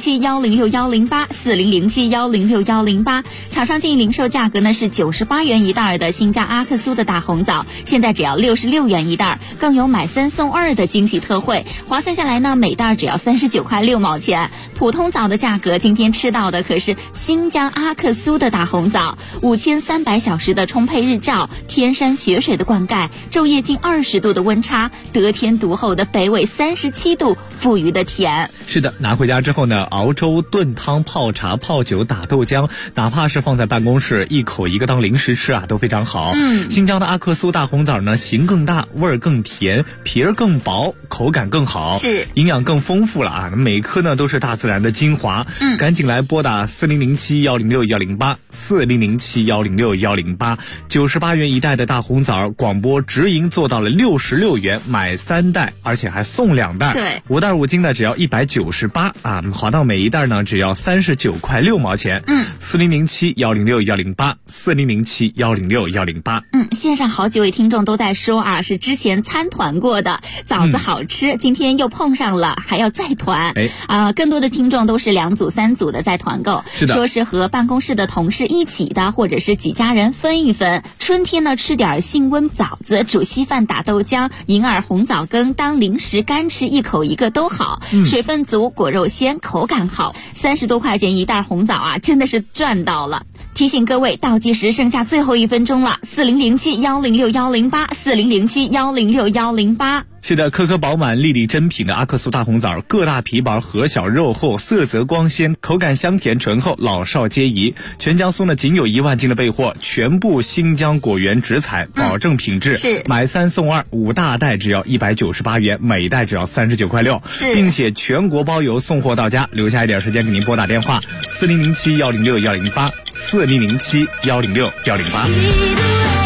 4007106108，4007106108。厂商建议零售价格呢是98元一袋的新疆阿克苏的大红枣，现在只要66元一袋，更有买3送2的惊喜特惠。划算下来呢，每袋只要39块6毛钱。普通枣的价格，今天吃到的可是新疆阿克苏的大红枣，5300小时的充沛日照，天山雪水的灌溉，昼夜近20度的温差，得天独厚的北纬37度，富余的甜。 是的，拿回家之后呢，熬粥、炖汤、泡茶、泡酒、打豆浆，哪怕是放在办公室，一口一个当零食吃啊，都非常好。新疆的阿克苏大红枣呢，形更大，味儿更甜，皮儿更薄，口感更好， 是营养更丰富了啊！每颗呢都是大自然的精华。赶紧来拨打4007106108，4007106108，98元一袋的大红枣，广播直营做到了66元，买3袋，而且还送2袋。 对 ，5袋5斤呢只要198啊，划到每一袋呢只要39块6毛钱。4007106108，4007106108。 线上好几位听众都在说啊，是之前参团过的，枣子好吃，今天又碰上了，还要再团。更多的听众都是2组3组的在团购， 是的， 说是和办公室的同事一起的，或者是几家人分一分。春天呢，吃点性温枣子，煮稀饭打豆浆，银耳红枣羹当零食干吃，一口一个都好，水分足，果肉鲜，口感好。30多块钱一袋红枣啊，真的是赚到了。提醒各位，倒计时剩下最后1分钟了，4007 4007106108，4007106108。 是的，颗颗饱满、粒粒真品的阿克苏大红枣，个大皮薄，核小肉厚，色泽光鲜，口感香甜醇厚，老少皆宜。全江苏呢仅有1万斤的备货，全部新疆果园直采，保证品质。 是买3送2，5大袋只要198元，每袋只要39.6块，并且全国包邮送货到家。留下一点时间给您拨打电话4007106108，4007106108。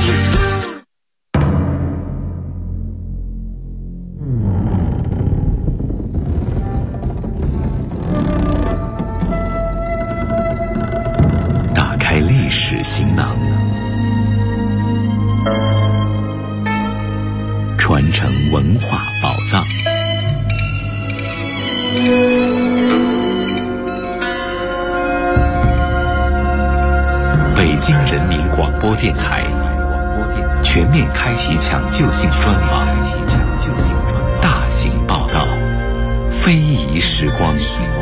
历史行囊，传承文化宝藏。北京人民广播电台全面开启抢救性专访，大型报道，非遗时光。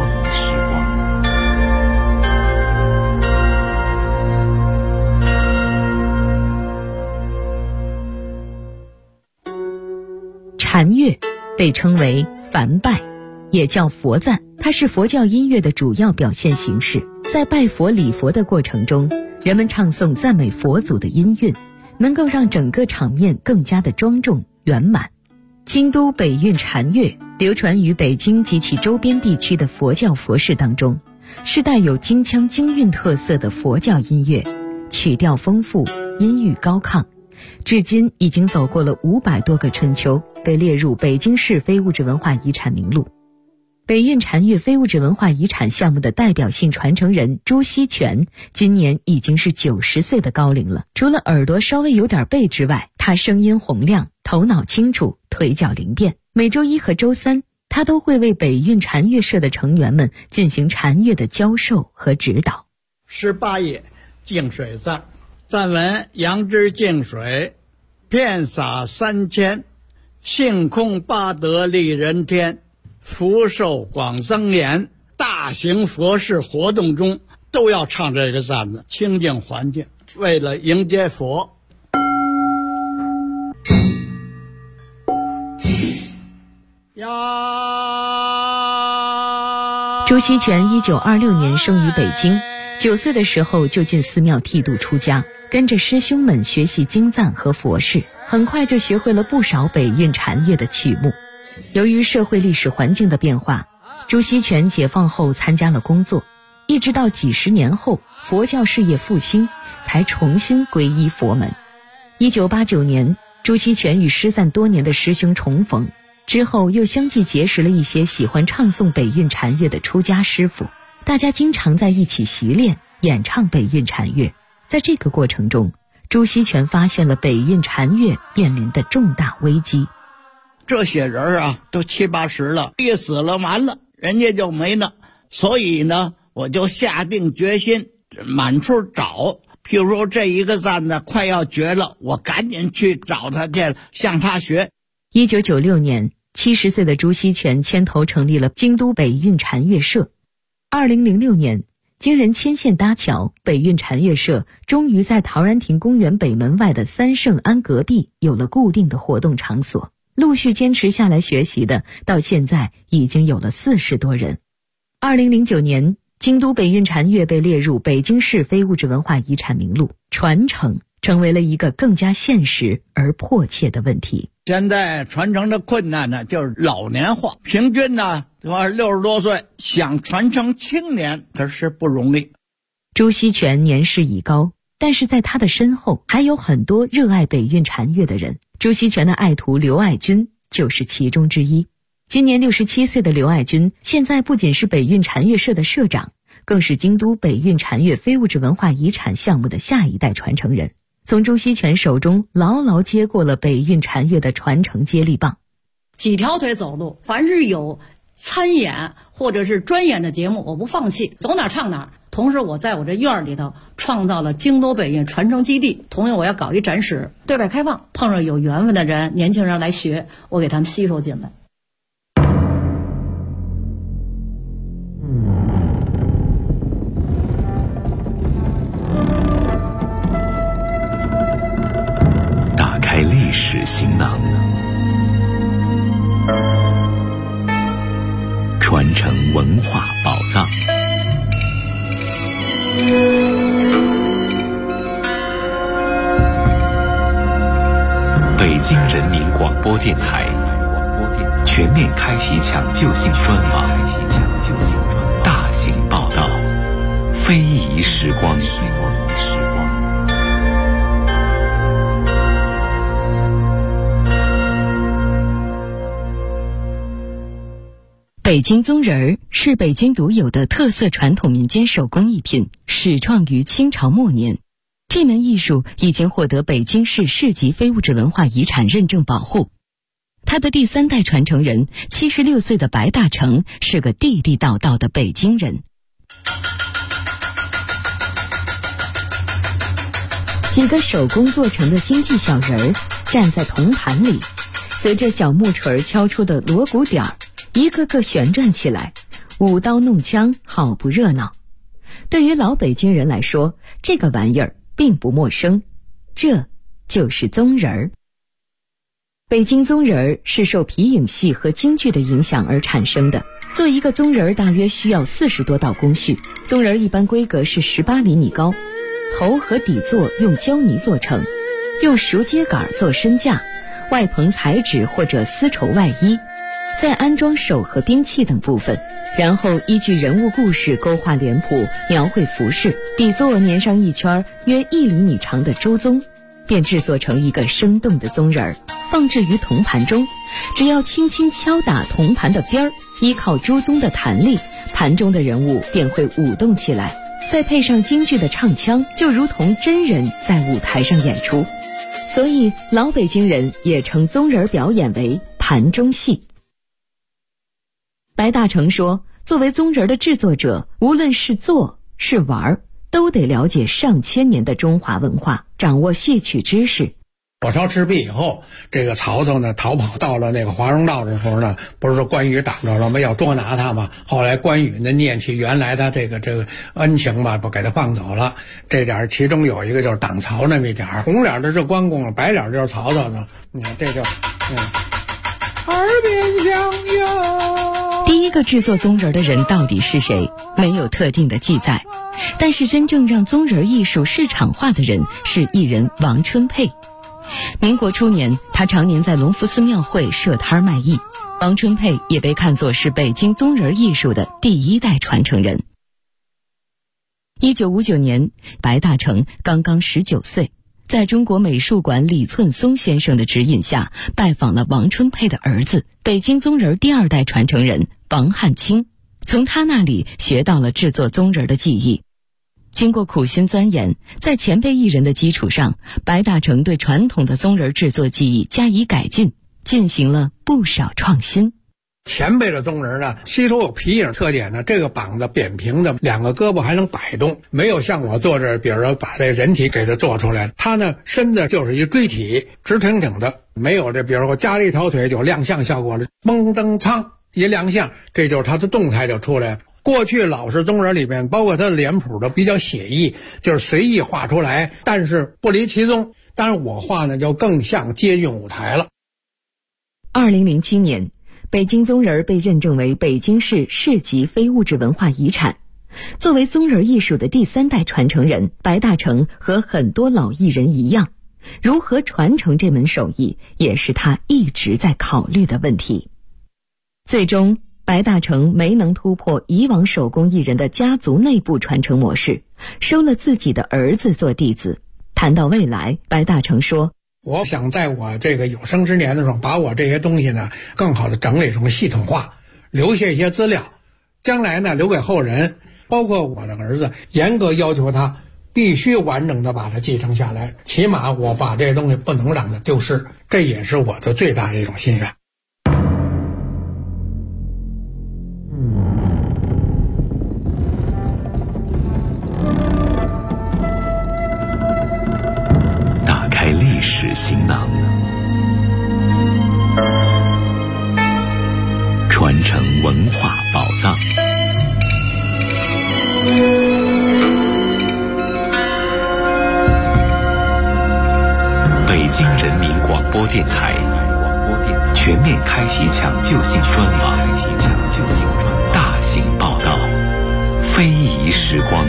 禅乐被称为梵拜，也叫佛赞，它是佛教音乐的主要表现形式。在拜佛礼佛的过程中，人们唱诵赞美佛祖的音韵，能够让整个场面更加的庄重圆满。京都北韵禅乐流传于北京及其周边地区的佛教佛事当中，是带有京腔京韵特色的佛教音乐，曲调丰富，音域高亢，至今已经走过了500多个春秋，被列入北京市非物质文化遗产名录。北韵禅乐非物质文化遗产项目的代表性传承人朱锡全今年已经是90岁的高龄了。除了耳朵稍微有点背之外，他声音洪亮，头脑清楚，腿脚灵便。每周1和周3，他都会为北韵禅乐社的成员们进行禅乐的教授和指导。 18页净水赞，赞文：杨枝净水，遍洒3千，性空八德利人天，福寿广增延。大型佛事活动中都要唱这个赞子，清净环境，为了迎接佛。 朱锡全1926年生于北京，9岁的时候就进寺庙剃度出家，跟着师兄们学习经赞和佛事，很快就学会了不少北韵禅乐的曲目。由于社会历史环境的变化，朱锡全解放后参加了工作，一直到几十年后佛教事业复兴，才重新皈依佛门。1989年，朱锡全与失散多年的师兄重逢，之后又相继结识了一些喜欢唱诵北韵禅乐的出家师傅，大家经常在一起习练演唱北韵禅乐。在这个过程中，朱锡全发现了北韵禅乐面临的重大危机。 这些人啊，都70、80了，一死了完了，人家就没了。所以呢，我就下定决心满处找。譬如说这一个赞呢快要绝了，我赶紧去找他去，向他学。 1996年，70岁的朱锡全牵头成立了京都北韵禅乐社。2006年，经人牵线搭桥，北韵禅乐社终于在陶然亭公园北门外的三圣庵隔壁有了固定的活动场所。陆续坚持下来学习的，到现在已经有了40多人。2009年，京都北韵禅乐被列入北京市非物质文化遗产名录，传承成为了一个更加现实而迫切的问题。 现在传承的困难呢，就是老年化，平均呢60多岁，想传承青年可是不容易。 朱锡全年事已高，但是在他的身后还有很多热爱北韵禅乐的人。朱锡全的爱徒刘爱军就是其中之一。今年67岁的刘爱军，现在不仅是北韵禅乐社的社长，更是京都北韵禅乐非物质文化遗产项目的下一代传承人，从朱锡全手中牢牢接过了北韵禅乐的传承接力棒。 几条腿走路，凡是有参演或者是专演的节目，我不放弃，走哪唱哪。同时我在我这院里头创造了京都北韵传承基地，同样我要搞一展示，对外开放，碰上有缘分的人，年轻人来学，我给他们吸收进来。 文化宝藏。北京人民广播电台全面开启抢救性专访，大型报道，非遗时光。 北京宗人儿是北京独有的特色传统民间手工艺品，始创于清朝末年。这门艺术已经获得北京市市级非物质文化遗产认证保护。他的第3代传承人76岁的白大成是个地地道道的北京人。几个手工做成的京剧小人儿站在铜盘里，随着小木锤敲出的锣鼓点儿，一个个旋转起来，舞刀弄枪，好不热闹。对于老北京人来说，这个玩意儿并不陌生，这就是宗人儿。北京宗人儿是受皮影戏和京剧的影响而产生的。做一个宗人儿大约需要40多道工序，宗人儿一般规格是18厘米高，头和底座用胶泥做成，用熟秸秆做身架，外棚彩纸或者丝绸外衣，再安装手和兵器等部分，然后依据人物故事勾画脸谱，描绘服饰，底座粘上一圈约1厘米长的朱宗，便制作成一个生动的宗人儿，放置于铜盘中。只要轻轻敲打铜盘的边儿，依靠朱宗的弹力，盘中的人物便会舞动起来，再配上京剧的唱腔，就如同真人在舞台上演出。所以老北京人也称宗人表演为盘中戏。白大成说，作为宗人的制作者，无论是做是玩，都得了解上千年的中华文化，掌握戏曲知识。 火烧赤壁以后，这个曹操呢逃跑到了那个华容道的时候呢，不是说关羽挡着了吗？要捉拿他嘛。后来关羽呢念起原来他这个恩情嘛，不给他放走了。这点其中有一个就是挡曹那么一点，红脸的是关公，白脸就是曹操呢。你看这就耳边响哟。 第一个制作宗人的人到底是谁？没有特定的记载。但是真正让宗人艺术市场化的人是艺人王春佩。民国初年，他常年在隆福寺庙会设摊卖艺。王春佩也被看作是北京宗人艺术的第1代传承人。1959年，白大成刚刚19岁，在中国美术馆李寸松先生的指引下，拜访了王春佩的儿子，北京宗人第2代传承人王汉卿，从他那里学到了制作宗人的技艺。经过苦心钻研，在前辈艺人的基础上，白大成对传统的宗人制作技艺加以改进，进行了不少创新。 前辈的宗人呢，吸收有皮影特点呢，这个膀子扁平的，2个胳膊还能摆动，没有像我做这，比如说把这人体给它做出来，他呢身子就是一锥体，直挺挺的，没有这比如说加了一条腿就亮相效果了，嘣噔噌一亮相，这就是他的动态就出来了。过去老式宗人里边，包括他的脸谱都比较写意，就是随意画出来，但是不离其宗。当然我画呢就更像接近舞台了。 2007年，北京宗人被认证为北京市市级非物质文化遗产。作为宗人艺术的第3代传承人，白大成和很多老艺人一样，如何传承这门手艺，也是他一直在考虑的问题。最终白大成没能突破以往手工艺人的家族内部传承模式，收了自己的儿子做弟子。谈到未来，白大成说， 我想在我这个有生之年的时候，把我这些东西呢更好的整理成系统化，留下一些资料，将来呢留给后人，包括我的儿子，严格要求他必须完整的把它继承下来，起码我把这些东西不能让它丢失，这也是我的最大的一种心愿。 历史行囊，传承文化宝藏。北京人民广播电台全面开启抢救性专访，大型非遗时光。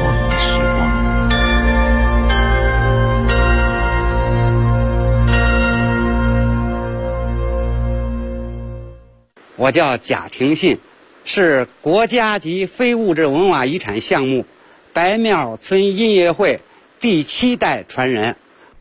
我叫贾廷信，是国家级非物质文化遗产项目白庙村音乐会第7代传人。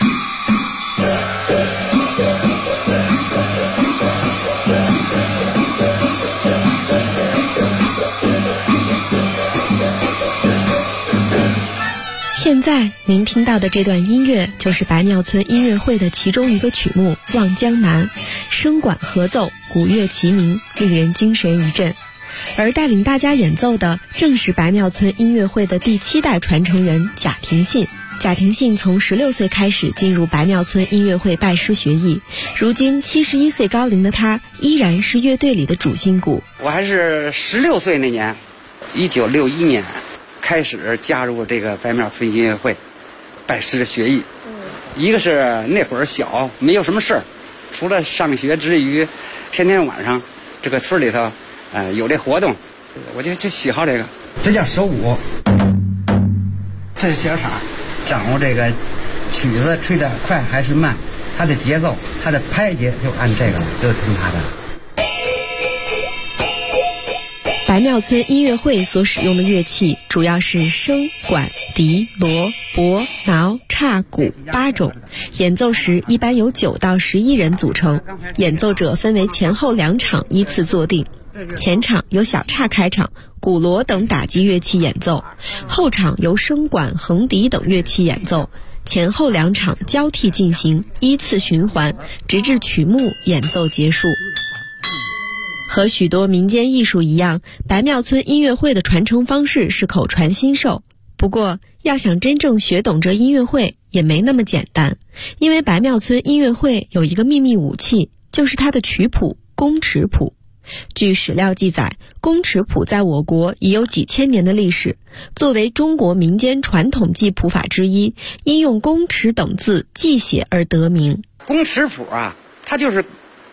现在您听到的这段音乐就是白庙村音乐会的其中一个曲目《望江南》，声管合奏，鼓乐齐鸣，令人精神一振。而带领大家演奏的正是白庙村音乐会的第7代传承人贾廷信。贾廷信从16岁开始进入白庙村音乐会拜师学艺，如今71岁高龄的他依然是乐队里的主心骨。 我还是16岁那年，1961年开始加入这个白庙村音乐会，拜师学艺。一个是那会儿小，没有什么事儿，除了上学之余，天天晚上这个村里头，有这活动，我就喜好这个。这叫手鼓，这是小叉，掌握这个曲子吹得快还是慢，它的节奏，它的拍节就按这个，就听它的。 白庙村音乐会所使用的乐器主要是笙、管、笛、锣、钹、挠、叉、鼓8种，演奏时一般由9到11人组成，演奏者分为前后2场依次坐定，前场由小叉开场，鼓锣等打击乐器演奏，后场由笙管、横笛等乐器演奏，前后2场交替进行，依次循环，直至曲目演奏结束。和许多民间艺术一样，白庙村音乐会的传承方式是口传心授。不过，要想真正学懂这音乐会也没那么简单，因为白庙村音乐会有一个秘密武器，就是它的曲谱宫尺谱。据史料记载，宫尺谱在我国已有几千年的历史，作为中国民间传统记谱法之一，因用宫尺等字记写而得名。 宫尺谱啊，它就是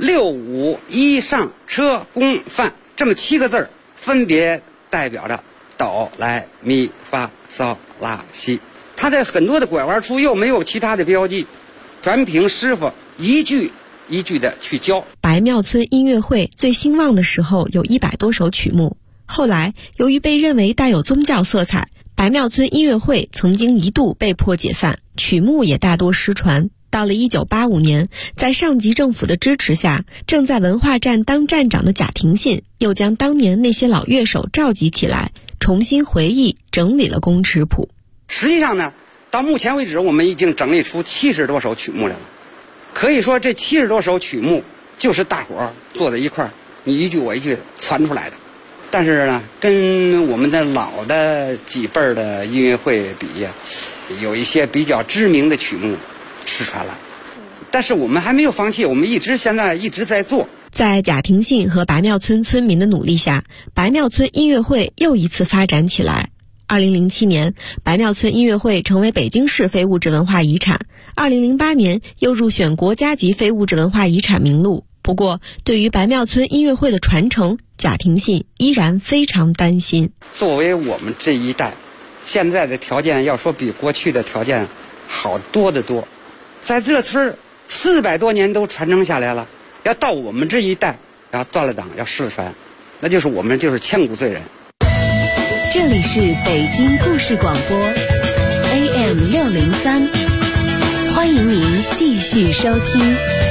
6、5、1上车宫范这么7个字，分别代表着哆来咪发嗦拉西。它的很多的拐弯处又没有其他的标记，全凭师傅一句一句的去教。 白庙村音乐会最兴旺的时候有100多首曲目，后来由于被认为带有宗教色彩，白庙村音乐会曾经一度被迫解散，曲目也大多失传。到了1985年，在上级政府的支持下，正在文化站当站长的贾廷信又将当年那些老乐手召集起来，重新回忆整理了宫尺谱。 实际上呢，到目前为止我们已经整理出70多首曲目来了。可以说这70多首曲目就是大伙儿坐在一块儿，你一句我一句传出来的。但是呢，跟我们的老的几辈儿的音乐会比，有一些比较知名的曲目失传了，但是我们还没有放弃，我们现在一直在做。 在贾廷信和白庙村村民的努力下，白庙村音乐会又一次发展起来。2007年，白庙村音乐会成为北京市非物质文化遗产，2008年又入选国家级非物质文化遗产名录。不过，对于白庙村音乐会的传承，贾廷信依然非常担心。 作为我们这一代，现在的条件要说比过去的条件好多得多。在这村400多年都传承下来了，要到我们这一代要断了档，要失传，那就是我们就是千古罪人。 这里是北京故事广播 AM603，欢迎您继续收听。